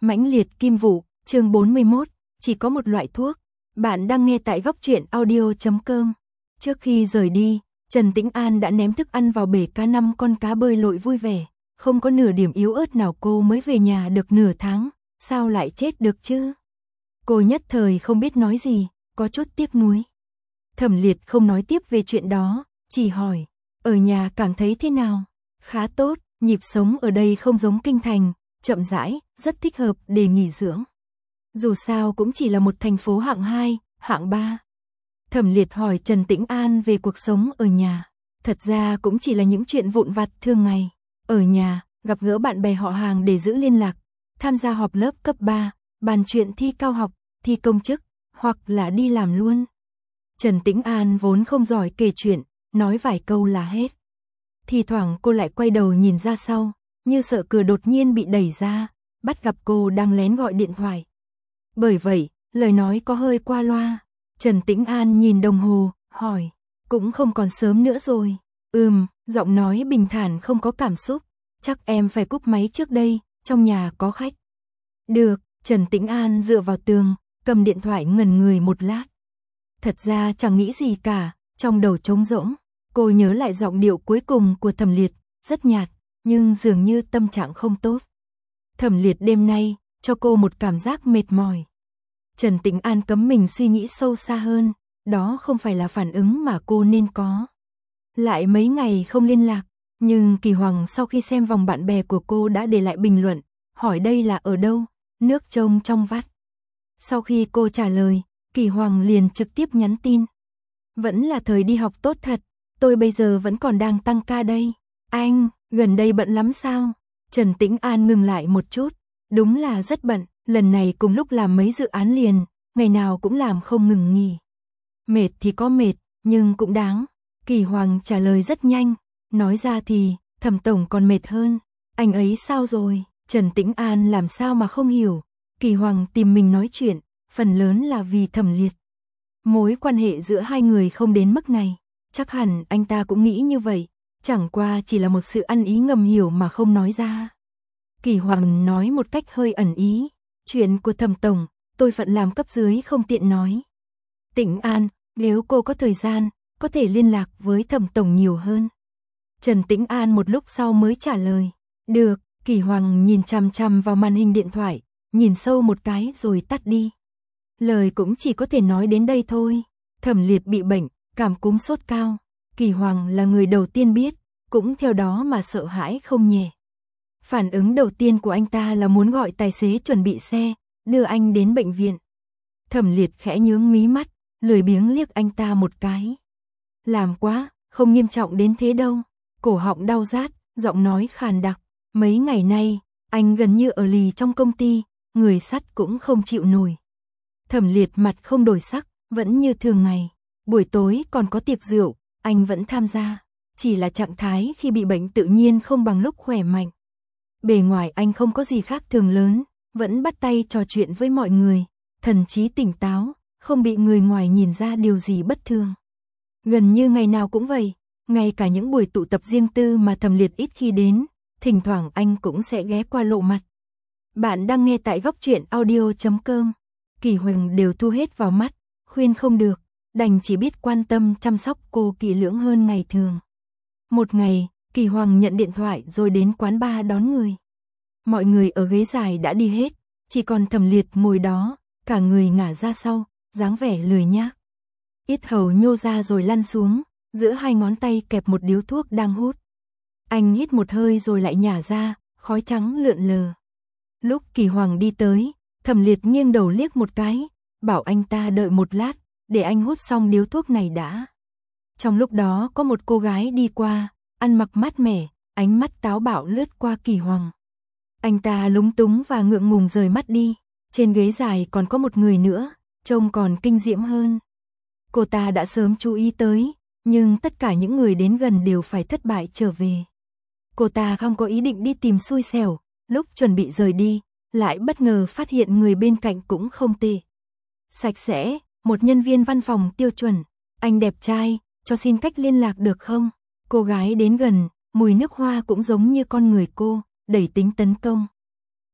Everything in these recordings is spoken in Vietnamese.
Mãnh liệt kim vụ, chương 41, chỉ có một loại thuốc. Bạn đang nghe tại góc truyện audio.com. Trước khi rời đi, Trần Tĩnh An đã ném thức ăn vào bể cá 5 con cá bơi lội vui vẻ, không có nửa điểm yếu ớt nào. Cô mới về nhà được nửa tháng, sao lại chết được chứ? Cô nhất thời không biết nói gì, có chút tiếc nuối. Thẩm Liệt không nói tiếp về chuyện đó, chỉ hỏi, ở nhà cảm thấy thế nào? Khá tốt, nhịp sống ở đây không giống kinh thành, chậm rãi, rất thích hợp để nghỉ dưỡng. Dù sao cũng chỉ là một thành phố hạng 2, hạng 3. Thẩm Liệt hỏi Trần Tĩnh An về cuộc sống ở nhà. Thật ra cũng chỉ là những chuyện vụn vặt thường ngày. Ở nhà, gặp gỡ bạn bè họ hàng để giữ liên lạc, tham gia họp lớp cấp 3, bàn chuyện thi cao học, thi công chức, hoặc là đi làm luôn. Trần Tĩnh An vốn không giỏi kể chuyện, nói vài câu là hết. Thì thoảng cô lại quay đầu nhìn ra sau, như sợ cửa đột nhiên bị đẩy ra, bắt gặp cô đang lén gọi điện thoại. Bởi vậy, lời nói có hơi qua loa. Trần Tĩnh An nhìn đồng hồ, hỏi, cũng không còn sớm nữa rồi. Giọng nói bình thản không có cảm xúc. Chắc em phải cúp máy trước đây, trong nhà có khách. Được, Trần Tĩnh An dựa vào tường, cầm điện thoại ngẩn người một lát. Thật ra chẳng nghĩ gì cả, trong đầu trống rỗng. Cô nhớ lại giọng điệu cuối cùng của Thẩm Liệt, rất nhạt, nhưng dường như tâm trạng không tốt. Thẩm Liệt đêm nay, cho cô một cảm giác mệt mỏi. Trần Tĩnh An cấm mình suy nghĩ sâu xa hơn, đó không phải là phản ứng mà cô nên có. Lại mấy ngày không liên lạc, nhưng Kỳ Hoàng sau khi xem vòng bạn bè của cô đã để lại bình luận, hỏi đây là ở đâu, nước trông trong vắt. Sau khi cô trả lời, Kỳ Hoàng liền trực tiếp nhắn tin. Vẫn là thời đi học tốt thật, tôi bây giờ vẫn còn đang tăng ca đây. Anh, gần đây bận lắm sao? Trần Tĩnh An ngừng lại một chút, đúng là rất bận, lần này cùng lúc làm mấy dự án liền, ngày nào cũng làm không ngừng nghỉ. Mệt thì có mệt, nhưng cũng đáng. Kỳ Hoàng trả lời rất nhanh, nói ra thì, Thẩm tổng còn mệt hơn. Anh ấy sao rồi? Trần Tĩnh An làm sao mà không hiểu. Kỳ Hoàng tìm mình nói chuyện, phần lớn là vì Thẩm Liệt. Mối quan hệ giữa hai người không đến mức này, chắc hẳn anh ta cũng nghĩ như vậy, chẳng qua chỉ là một sự ăn ý ngầm hiểu mà không nói ra. Kỳ Hoàng nói một cách hơi ẩn ý, chuyện của Thẩm tổng, tôi phận làm cấp dưới không tiện nói. Tĩnh An, nếu cô có thời gian, có thể liên lạc với Thẩm tổng nhiều hơn. Trần Tĩnh An một lúc sau mới trả lời. Được, Kỳ Hoàng nhìn chằm chằm vào màn hình điện thoại, nhìn sâu một cái rồi tắt đi. Lời cũng chỉ có thể nói đến đây thôi. Thẩm Liệt bị bệnh, cảm cúm sốt cao. Kỳ Hoàng là người đầu tiên biết, cũng theo đó mà sợ hãi không nhẹ. Phản ứng đầu tiên của anh ta là muốn gọi tài xế chuẩn bị xe, đưa anh đến bệnh viện. Thẩm Liệt khẽ nhướng mí mắt, lười biếng liếc anh ta một cái. Làm quá, không nghiêm trọng đến thế đâu. Cổ họng đau rát, giọng nói khàn đặc. Mấy ngày nay, anh gần như ở lì trong công ty, người sắt cũng không chịu nổi. Thẩm Liệt mặt không đổi sắc, vẫn như thường ngày. Buổi tối còn có tiệc rượu, anh vẫn tham gia. Chỉ là trạng thái khi bị bệnh tự nhiên không bằng lúc khỏe mạnh. Bề ngoài anh không có gì khác thường lớn, vẫn bắt tay trò chuyện với mọi người, thần trí tỉnh táo, không bị người ngoài nhìn ra điều gì bất thường. Gần như ngày nào cũng vậy, ngay cả những buổi tụ tập riêng tư mà Thẩm Liệt ít khi đến, thỉnh thoảng anh cũng sẽ ghé qua lộ mặt. Bạn đang nghe tại góc truyện audio.com. Kỳ Hoàng đều thu hết vào mắt, khuyên không được, đành chỉ biết quan tâm chăm sóc cô kỹ lưỡng hơn ngày thường. Một ngày, Kỳ Hoàng nhận điện thoại rồi đến quán bar đón người. Mọi người ở ghế dài đã đi hết, chỉ còn Thẩm Liệt ngồi đó, cả người ngả ra sau, dáng vẻ lười nhác. Yết hầu nhô ra rồi lăn xuống, giữa hai ngón tay kẹp một điếu thuốc đang hút. Anh hít một hơi rồi lại nhả ra, khói trắng lượn lờ. Lúc Kỳ Hoàng đi tới, Thẩm Liệt nghiêng đầu liếc một cái, bảo anh ta đợi một lát, để anh hút xong điếu thuốc này đã. Trong lúc đó có một cô gái đi qua, ăn mặc mát mẻ, ánh mắt táo bạo lướt qua Kỳ Hoàng. Anh ta lúng túng và ngượng ngùng rời mắt đi, trên ghế dài còn có một người nữa, trông còn kinh diễm hơn. Cô ta đã sớm chú ý tới, nhưng tất cả những người đến gần đều phải thất bại trở về. Cô ta không có ý định đi tìm xui xẻo, lúc chuẩn bị rời đi, lại bất ngờ phát hiện người bên cạnh cũng không tệ. Sạch sẽ, một nhân viên văn phòng tiêu chuẩn. Anh đẹp trai, cho xin cách liên lạc được không? Cô gái đến gần, mùi nước hoa cũng giống như con người cô, đầy tính tấn công.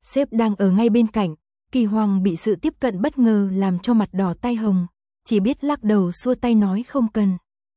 Sếp đang ở ngay bên cạnh, Kỳ Hoàng bị sự tiếp cận bất ngờ làm cho mặt đỏ tai hồng, chỉ biết lắc đầu xua tay nói không cần.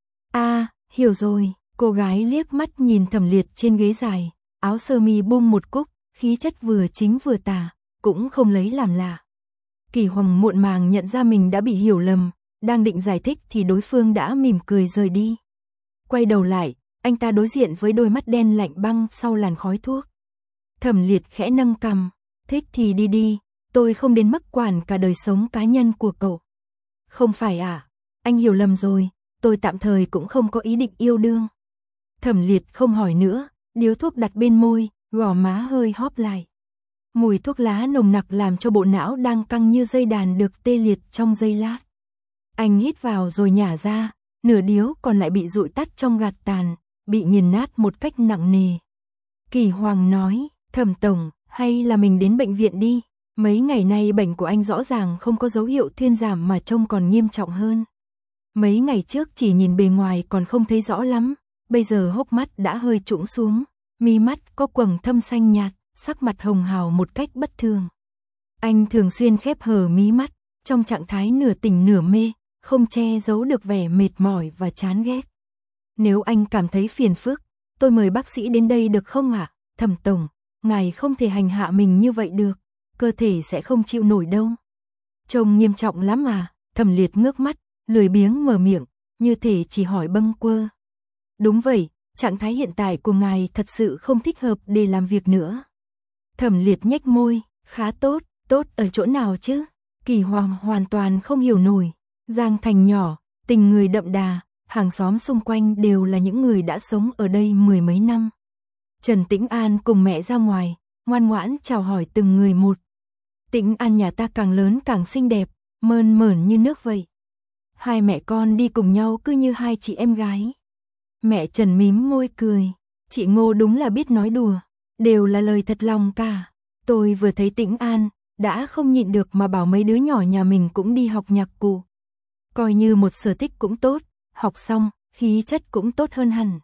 Hiểu rồi, cô gái liếc mắt nhìn Thẩm Liệt trên ghế dài, áo sơ mi bung một cúc, khí chất vừa chính vừa tà, cũng không lấy làm lạ. Kỳ Hoàng muộn màng nhận ra mình đã bị hiểu lầm, đang định giải thích thì đối phương đã mỉm cười rời đi. Quay đầu lại, anh ta đối diện với đôi mắt đen lạnh băng sau làn khói thuốc. Thẩm Liệt khẽ nâng cằm, thích thì đi đi, tôi không đến mức quản cả đời sống cá nhân của cậu. Không phải à, anh hiểu lầm rồi, tôi tạm thời cũng không có ý định yêu đương. Thẩm Liệt không hỏi nữa, điếu thuốc đặt bên môi, gò má hơi hóp lại. Mùi thuốc lá nồng nặc làm cho bộ não đang căng như dây đàn được tê liệt trong giây lát. Anh hít vào rồi nhả ra, nửa điếu còn lại bị dụi tắt trong gạt tàn, bị nghiền nát một cách nặng nề. Kỳ Hoàng nói, Thẩm tổng, hay là mình đến bệnh viện đi, mấy ngày nay bệnh của anh rõ ràng không có dấu hiệu thuyên giảm mà trông còn nghiêm trọng hơn. Mấy ngày trước chỉ nhìn bề ngoài còn không thấy rõ lắm, bây giờ hốc mắt đã hơi trũng xuống, mi mắt có quầng thâm xanh nhạt, sắc mặt hồng hào một cách bất thường. Anh thường xuyên khép hờ mí mắt, trong trạng thái nửa tỉnh nửa mê, không che giấu được vẻ mệt mỏi và chán ghét. Nếu anh cảm thấy phiền phức, tôi mời bác sĩ đến đây được không ạ? Thẩm tổng, ngài không thể hành hạ mình như vậy được, cơ thể sẽ không chịu nổi đâu. Trông nghiêm trọng lắm à? Thẩm Liệt ngước mắt, lười biếng mở miệng, như thể chỉ hỏi bâng quơ. Đúng vậy, trạng thái hiện tại của ngài thật sự không thích hợp để làm việc nữa. Thẩm Liệt nhếch môi, khá tốt, tốt ở chỗ nào chứ? Kỳ Hoàng hoàn toàn không hiểu nổi. Giang thành nhỏ, tình người đậm đà, hàng xóm xung quanh đều là những người đã sống ở đây mười mấy năm. Trần Tĩnh An cùng mẹ ra ngoài, ngoan ngoãn chào hỏi từng người một. Tĩnh An nhà ta càng lớn càng xinh đẹp, mơn mởn như nước vậy. Hai mẹ con đi cùng nhau cứ như hai chị em gái. Mẹ Trần mím môi cười, chị Ngô đúng là biết nói đùa, đều là lời thật lòng cả. Tôi vừa thấy Tĩnh An, đã không nhịn được mà bảo mấy đứa nhỏ nhà mình cũng đi học nhạc cụ. Coi như một sở thích cũng tốt, học xong, khí chất cũng tốt hơn hẳn.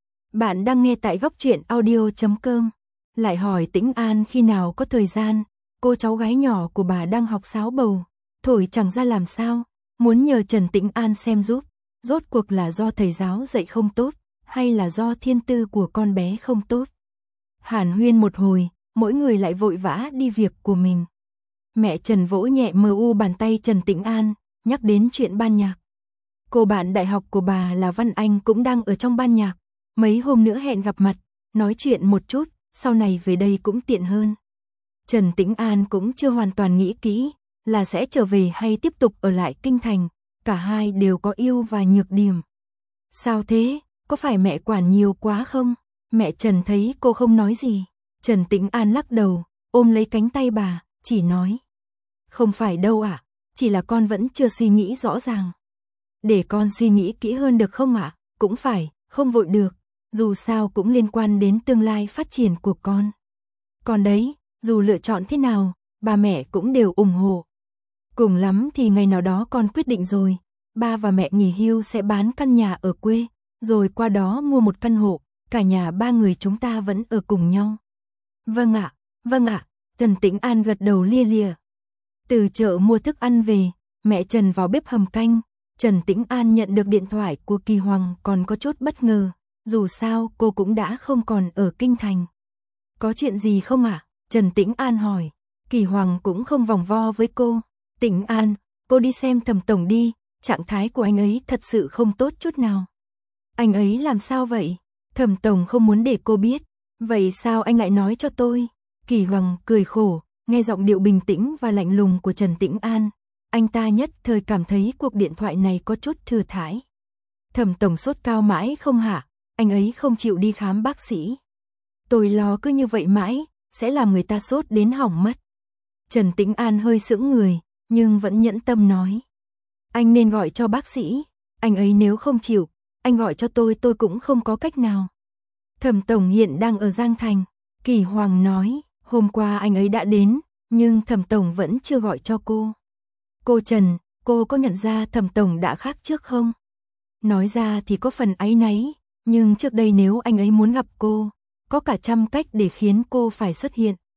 Bạn đang nghe tại Góc Truyện Audio.com. Lại hỏi Tĩnh An khi nào có thời gian, cô cháu gái nhỏ của bà đang học sáo bầu, thổi chẳng ra làm sao, muốn nhờ Trần Tĩnh An xem giúp, rốt cuộc là do thầy giáo dạy không tốt, hay là do thiên tư của con bé không tốt. Hàn huyên một hồi, mỗi người lại vội vã đi việc của mình. Mẹ Trần vỗ nhẹ bàn tay Trần Tĩnh An, nhắc đến chuyện ban nhạc. Cô bạn đại học của bà là Văn Anh cũng đang ở trong ban nhạc, mấy hôm nữa hẹn gặp mặt, nói chuyện một chút, sau này về đây cũng tiện hơn. Trần Tĩnh An cũng chưa hoàn toàn nghĩ kỹ, là sẽ trở về hay tiếp tục ở lại kinh thành, cả hai đều có ưu và nhược điểm. Sao thế, có phải mẹ quản nhiều quá không? Mẹ Trần thấy cô không nói gì, Trần Tĩnh An lắc đầu, ôm lấy cánh tay bà, chỉ nói. Không phải đâu ạ, chỉ là con vẫn chưa suy nghĩ rõ ràng. Để con suy nghĩ kỹ hơn được không ạ? Cũng phải, không vội được, dù sao cũng liên quan đến tương lai phát triển của con. Còn đấy, dù lựa chọn thế nào, ba mẹ cũng đều ủng hộ. Cùng lắm thì ngày nào đó con quyết định rồi, ba và mẹ nghỉ hưu sẽ bán căn nhà ở quê, rồi qua đó mua một căn hộ, cả nhà ba người chúng ta vẫn ở cùng nhau. Vâng ạ, Trần Tĩnh An gật đầu lia lịa. Từ chợ mua thức ăn về, mẹ Trần vào bếp hầm canh, Trần Tĩnh An nhận được điện thoại của Kỳ Hoàng còn có chút bất ngờ, dù sao cô cũng đã không còn ở kinh thành. Có chuyện gì không ạ? Trần Tĩnh An hỏi. Kỳ Hoàng cũng không vòng vo với cô. Tĩnh An, cô đi xem Thẩm tổng đi, trạng thái của anh ấy thật sự không tốt chút nào. Anh ấy làm sao vậy? Thẩm tổng không muốn để cô biết. Vậy sao anh lại nói cho tôi? Kỳ Hoàng cười khổ, nghe giọng điệu bình tĩnh và lạnh lùng của Trần Tĩnh An. Anh ta nhất thời cảm thấy cuộc điện thoại này có chút thừa thãi. Thẩm tổng sốt cao mãi không hả? Anh ấy không chịu đi khám bác sĩ. Tôi lo cứ như vậy mãi, sẽ làm người ta sốt đến hỏng mất. Trần Tĩnh An hơi sững người, nhưng vẫn nhẫn tâm nói. Anh nên gọi cho bác sĩ, anh ấy nếu không chịu, anh gọi cho tôi cũng không có cách nào. Thẩm tổng hiện đang ở Giang Thành, Kỳ Hoàng nói, hôm qua anh ấy đã đến, nhưng Thẩm tổng vẫn chưa gọi cho cô. Cô Trần, cô có nhận ra Thẩm tổng đã khác trước không? Nói ra thì có phần áy náy, nhưng trước đây nếu anh ấy muốn gặp cô, có cả trăm cách để khiến cô phải xuất hiện.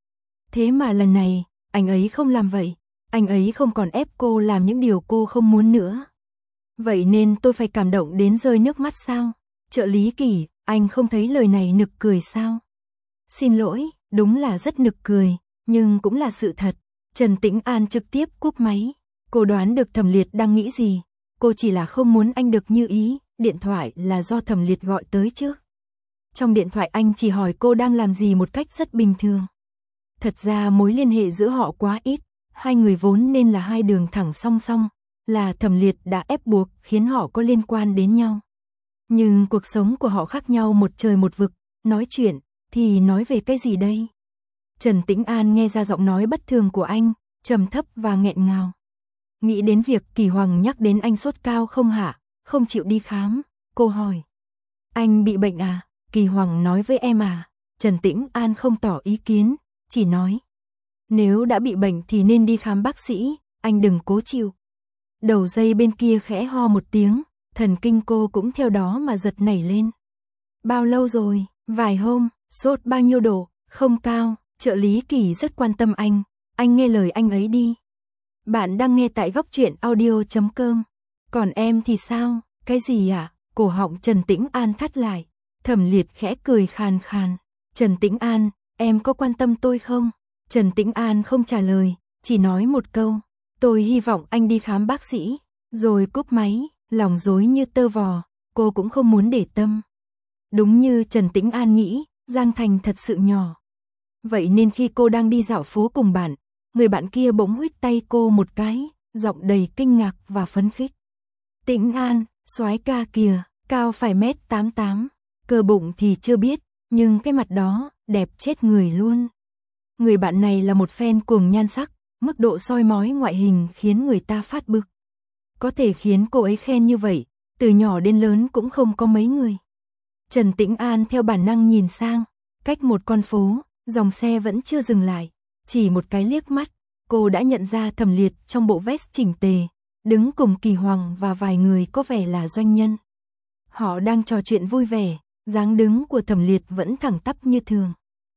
Thế mà lần này, anh ấy không làm vậy. Anh ấy không còn ép cô làm những điều cô không muốn nữa. Vậy nên tôi phải cảm động đến rơi nước mắt sao? Trợ lý Kỳ, anh không thấy lời này nực cười sao? Xin lỗi, đúng là rất nực cười, nhưng cũng là sự thật. Trần Tĩnh An trực tiếp cúp máy. Cô đoán được Thẩm Liệt đang nghĩ gì. Cô chỉ là không muốn anh được như ý. Điện thoại là do Thẩm Liệt gọi tới chứ. Trong điện thoại anh chỉ hỏi cô đang làm gì một cách rất bình thường. Thật ra mối liên hệ giữa họ quá ít. Hai người vốn nên là hai đường thẳng song song. Là Thẩm Liệt đã ép buộc khiến họ có liên quan đến nhau. Nhưng cuộc sống của họ khác nhau một trời một vực. Nói chuyện thì nói về cái gì đây? Trần Tĩnh An nghe ra giọng nói bất thường của anh, trầm thấp và nghẹn ngào. Nghĩ đến việc Kỳ Hoàng nhắc đến anh sốt cao không hả, không chịu đi khám, cô hỏi. Anh bị bệnh à? Kỳ Hoàng nói với em à? Trần Tĩnh An không tỏ ý kiến, chỉ nói. Nếu đã bị bệnh thì nên đi khám bác sĩ, anh đừng cố chịu. Đầu dây bên kia khẽ ho một tiếng, thần kinh cô cũng theo đó mà giật nảy lên. Bao lâu rồi? Vài hôm, sốt bao nhiêu độ? Không cao. Trợ lý Kỳ rất quan tâm anh nghe lời anh ấy đi. Bạn đang nghe tại góc truyện audio.com. Còn em thì sao? Cái gì ạ? Cổ họng Trần Tĩnh An thắt lại. Thẩm Liệt khẽ cười khàn khàn. Trần Tĩnh An, em có quan tâm tôi không? Trần Tĩnh An không trả lời, chỉ nói một câu. Tôi hy vọng anh đi khám bác sĩ. Rồi cúp máy, lòng rối như tơ vò, cô cũng không muốn để tâm. Đúng như Trần Tĩnh An nghĩ, Giang Thành thật sự nhỏ. Vậy nên khi cô đang đi dạo phố cùng bạn, người bạn kia bỗng huých tay cô một cái, giọng đầy kinh ngạc và phấn khích. Tĩnh An, soái ca kìa, cao phải 1m88, cơ bụng thì chưa biết, nhưng cái mặt đó, đẹp chết người luôn. Người bạn này là một fan cuồng nhan sắc, mức độ soi mói ngoại hình khiến người ta phát bực. Có thể khiến cô ấy khen như vậy, từ nhỏ đến lớn cũng không có mấy người. Trần Tĩnh An theo bản năng nhìn sang, cách một con phố, dòng xe vẫn chưa dừng lại, chỉ một cái liếc mắt, cô đã nhận ra Thẩm Liệt trong bộ vest chỉnh tề, đứng cùng Kỳ Hoàng và vài người có vẻ là doanh nhân. Họ đang trò chuyện vui vẻ, dáng đứng của Thẩm Liệt vẫn thẳng tắp như thường.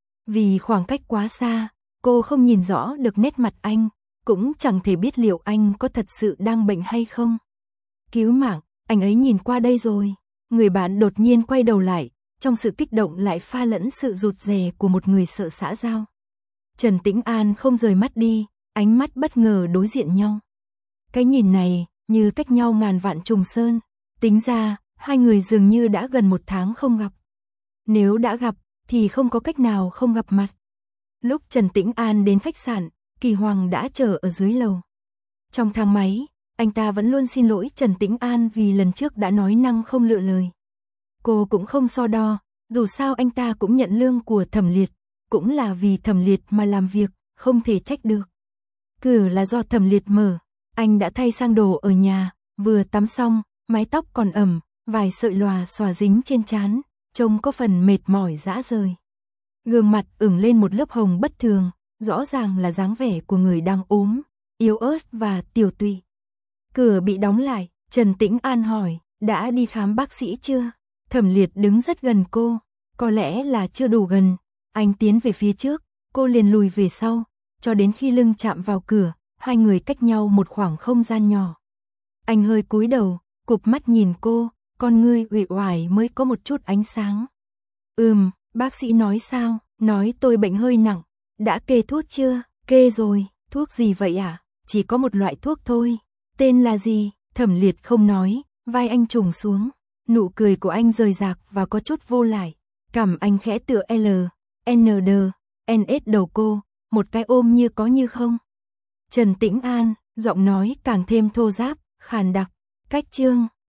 Vì khoảng cách quá xa, cô không nhìn rõ được nét mặt anh, cũng chẳng thể biết liệu anh có thật sự đang bệnh hay không. Cứu mạng, anh ấy nhìn qua đây rồi. Người bạn đột nhiên quay đầu lại, trong sự kích động lại pha lẫn sự rụt rè của một người sợ xã giao. Trần Tĩnh An không rời mắt đi, ánh mắt bất ngờ đối diện nhau. Cái nhìn này, như cách nhau ngàn vạn trùng sơn, tính ra, hai người dường như đã gần 1 tháng không gặp. Nếu đã gặp, thì không có cách nào không gặp mặt. Lúc Trần Tĩnh An đến khách sạn, Kỳ Hoàng đã chờ ở dưới lầu. Trong thang máy, anh ta vẫn luôn xin lỗi Trần Tĩnh An vì lần trước đã nói năng không lựa lời. Cô cũng không so đo, dù sao anh ta cũng nhận lương của Thẩm Liệt, cũng là vì Thẩm Liệt mà làm việc, không thể trách được. Cửa là do Thẩm Liệt mở, anh đã thay sang đồ ở nhà, vừa tắm xong, mái tóc còn ẩm, vài sợi lòa xòa dính trên trán, trông có phần mệt mỏi rã rời. Gương mặt ửng lên một lớp hồng bất thường, rõ ràng là dáng vẻ của người đang ốm, yếu ớt và tiều tụy. Cửa bị đóng lại, Trần Tĩnh An hỏi, đã đi khám bác sĩ chưa? Thẩm Liệt đứng rất gần cô, có lẽ là chưa đủ gần. Anh tiến về phía trước, cô liền lùi về sau, cho đến khi lưng chạm vào cửa, hai người cách nhau một khoảng không gian nhỏ. Anh hơi cúi đầu, cụp mắt nhìn cô, con ngươi uể oải mới có một chút ánh sáng. Bác sĩ nói sao? Nói tôi bệnh hơi nặng. Đã kê thuốc chưa? Kê rồi. Thuốc gì vậy ạ? Chỉ có một loại thuốc thôi. Tên là gì? Thẩm Liệt không nói, vai anh trùng xuống. Nụ cười của anh rời rạc và có chút vô lại. Cằm anh khẽ tựa L, N, D, N, S đầu cô, một cái ôm như có như không. Trần Tĩnh An, giọng nói càng thêm thô ráp, khàn đặc. Cách chương,